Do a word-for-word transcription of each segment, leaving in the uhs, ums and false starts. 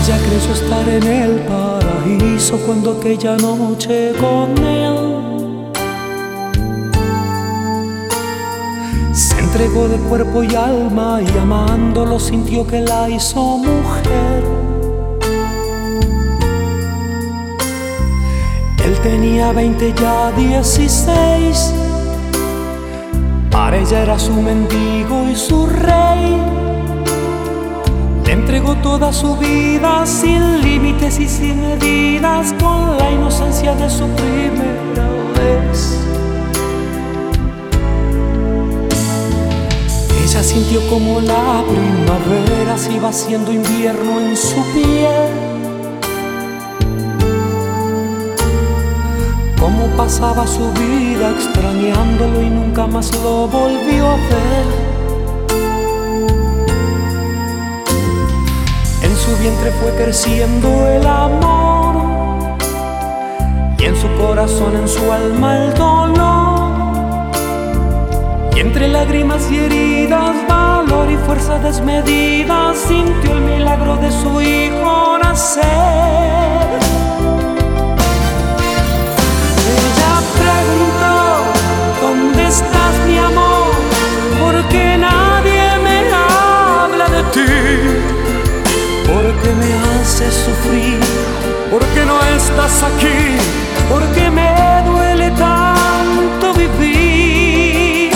Ella creyó estar en el paraíso cuando aquella noche con él se entregó de cuerpo y alma, y amándolo sintió que la hizo mujer. Él tenía veinte, ya dieciséis. Para ella era su mendigo y su rey. Le entregó toda su vida sin límites y sin medidas, con la inocencia de su primera vez. Ella sintió como la primavera se iba haciendo invierno en su piel, cómo pasaba su vida extrañándolo y nunca más lo volvió a ver. En su vientre fue creciendo el amor, y en su corazón, en su alma el dolor. Y entre lágrimas y heridas, valor y fuerza desmedida, sintió el milagro de su hijo nacer. Ella preguntó: ¿dónde estás, mi amor? Porque nadie me habla de ti. ¿Por qué me haces sufrir? ¿Por qué no estás aquí? ¿Por qué me duele tanto vivir?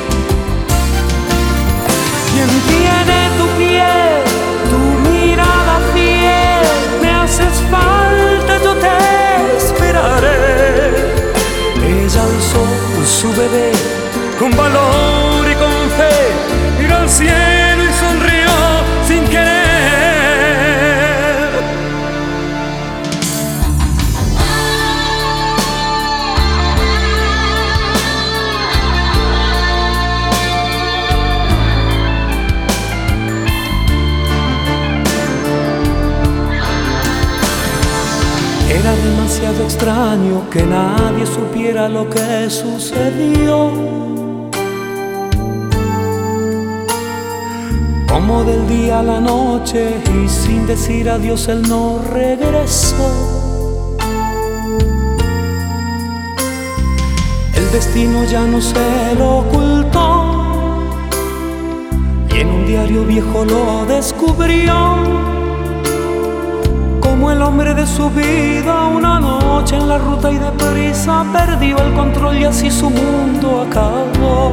¿Quién tiene tu piel, tu mirada fiel? Me haces falta, yo te esperaré. Ella alzó su bebé con valor y con fe, miró al cielo y sonrió sin querer. Era demasiado extraño que nadie supiera lo que sucedió. Como del día a la noche, y sin decir adiós él no regresó. El destino ya no se lo ocultó, y en un diario viejo lo descubrió. Como el hombre de su vida, una noche en la ruta y deprisa perdió el control y así su mundo acabó.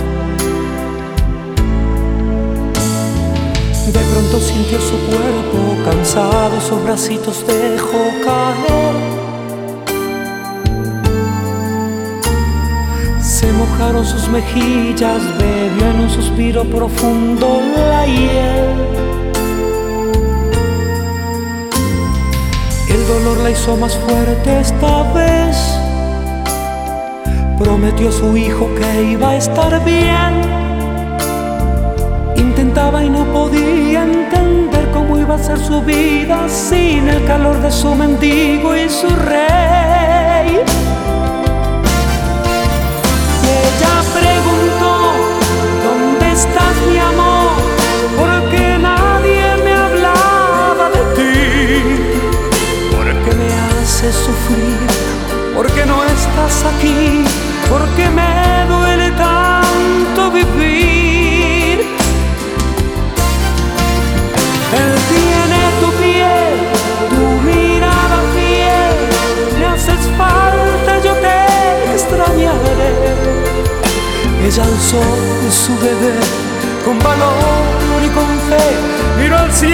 De pronto sintió su cuerpo cansado, sus bracitos dejó caer. Se mojaron sus mejillas, bebió en un suspiro profundo la hiel. El dolor la hizo más fuerte esta vez. Prometió a su hijo que iba a estar bien. Intentaba y no podía entender cómo iba a ser su vida sin el calor de su mendigo y su rey. Y ella preguntó: ¿dónde estás, mi amor? Porque nadie me hablaba de ti. ¿Por qué me haces sufrir? ¿Por qué no estás aquí? ¿Por qué me duele tanto vivir? Él tiene tu piel, tu mirada fiel. Me haces falta, yo te extrañaré. Ella alzó su bebé con valor y con fe, miró al cielo